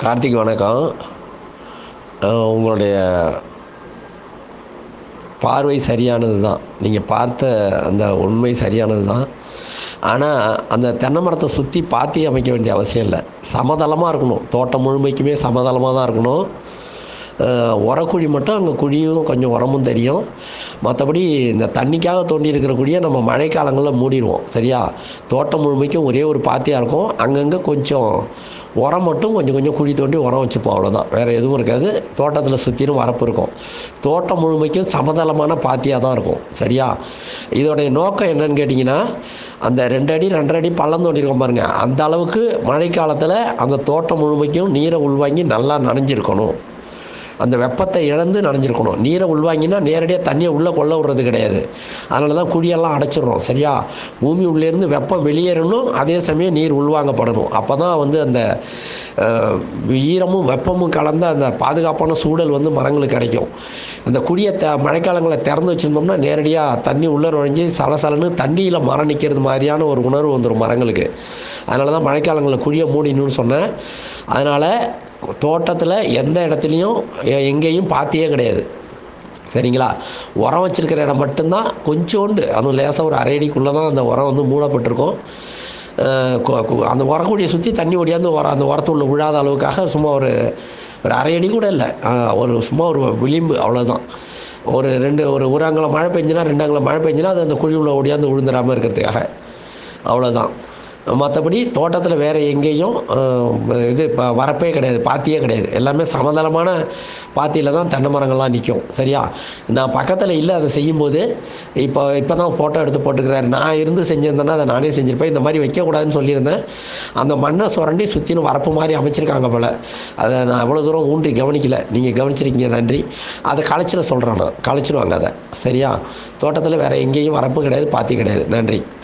கார்த்திக் வணக்கம். உங்களுடைய பார்வை சரியானது தான். நீங்கள் பார்த்த அந்த உண்மை சரியானது தான். ஆனால் அந்த தென்னை மரத்தை சுற்றி பாத்தி அமைக்க வேண்டிய அவசியம் இல்லை. சமதளமாக இருக்கணும். தோட்டம் முழுமைக்குமே சமதளமாக தான் இருக்கணும். உரக்குழி மட்டும் அங்கே குழியும் கொஞ்சம் உரமும் தெரியும். மற்றபடி இந்த தண்ணிக்காக தோண்டி இருக்கிற குழியை நம்ம மழைக்காலங்களில் மூடிடுவோம். சரியா? தோட்டம் முழுமைக்கும் ஒரே ஒரு பாத்தியாக இருக்கும். அங்கங்கே கொஞ்சம் உரம் மட்டும் கொஞ்சம் கொஞ்சம் குழி தோண்டி உரம் வச்சுப்போம், அவ்வளோதான். வேறு எதுவும் இருக்காது. தோட்டத்தில் சுற்றிலும் வரப்பு இருக்கும். தோட்டம் முழுமைக்கும் சமதளமான பாத்தியாக தான் இருக்கும். சரியா? இதோடைய நோக்கம் என்னன்னு கேட்டிங்கன்னா, அந்த 2 அடி 2.5 அடி பள்ளம் தோண்டியிருக்கோம் பாருங்கள், அந்த அளவுக்கு மழைக்காலத்தில் அந்த தோட்டம் முழுமைக்கும் நீரை உள்வாங்கி நல்லா நனைஞ்சிருக்கணும். அந்த வெப்பத்தை இழந்து நனைஞ்சிருக்கணும். நீரை உள்வாங்கினா நேரடியாக தண்ணியை உள்ளே கொள்ள விடுறது கிடையாது. அதனால தான் குழியெல்லாம் அடைச்சிடுறோம். சரியா? பூமி உள்ளேருந்து வெப்பம் வெளியேறணும், அதே சமயம் நீர் உள்வாங்கப்படணும். அப்போ தான் அந்த ஈரமும் வெப்பமும் கலந்த அந்த பாதுகாப்பான சூழல் மரங்களுக்கு கிடைக்கும். அந்த குழியை மழைக்காலங்களில் திறந்து வச்சுருந்தோம்னா நேரடியாக தண்ணி உள்ளே நுழைஞ்சி சலசலன்னு தண்ணியில் மரம் நிற்கிறது மாதிரியான ஒரு உணர்வு வந்துடும் மரங்களுக்கு. அதனால தான் மழைக்காலங்களில் குழியை மூடினுன்னு சொன்னேன். அதனால் தோட்டத்தில் எந்த இடத்துலையும் எங்கேயும் பாத்தியே கிடையாது. சரிங்களா? உரம் வச்சுருக்கிற இடம் மட்டும்தான் கொஞ்சோண்டு, அதுவும் லேசாக ஒரு 1/2 அடிக்குள்ளே தான் அந்த உரம் மூடப்பட்டிருக்கும். அந்த உரக்குடியை சுற்றி தண்ணி ஓடியாந்து அந்த உரத்துள்ள விழாத அளவுக்காக சும்மா ஒரு 1/2 அடி கூட இல்லை, சும்மா ஒரு விளிம்பு, அவ்வளோதான். ஒரு அங்குலம் மழை பெஞ்சுனா 2 அங்குலம் மழை பெஞ்சுனா அது அந்த குழி உள்ள ஓடியாந்து விழுந்துடாமல் இருக்கிறதுக்காக, அவ்வளோதான். மற்றபடி தோட்டத்தில் வேறு எங்கேயும் வரப்பே கிடையாது, பாத்தியே கிடையாது. எல்லாமே சமதளமான பாத்தியில் தான் தென்னை மரங்கள்லாம் நிற்கும். சரியா? நான் பக்கத்தில் இல்லை அதை செய்யும்போது, இப்போ தான் ஃபோட்டோ எடுத்து போட்டுக்கிறாரு. நான் இருந்து செஞ்சுருந்தேன்னா அதை நானே செஞ்சுருப்பேன். இந்த மாதிரி வைக்கக்கூடாதுன்னு சொல்லியிருந்தேன். அந்த மண்ணை சுரண்டி சுற்றிலும் வரப்பு மாதிரி அமைச்சிருக்காங்க போல். அதை நான் அவ்வளோ தூரம் ஊன்றி கவனிக்கலை. நீங்கள் கவனிச்சிருக்கீங்க, நன்றி. அதை கழிச்சிட சொல்கிறேன், நான் கழிச்சிடுவாங்க அதை. சரியா? தோட்டத்தில் வேறு எங்கேயும் வரப்பு கிடையாது, பாத்தி கிடையாது. நன்றி.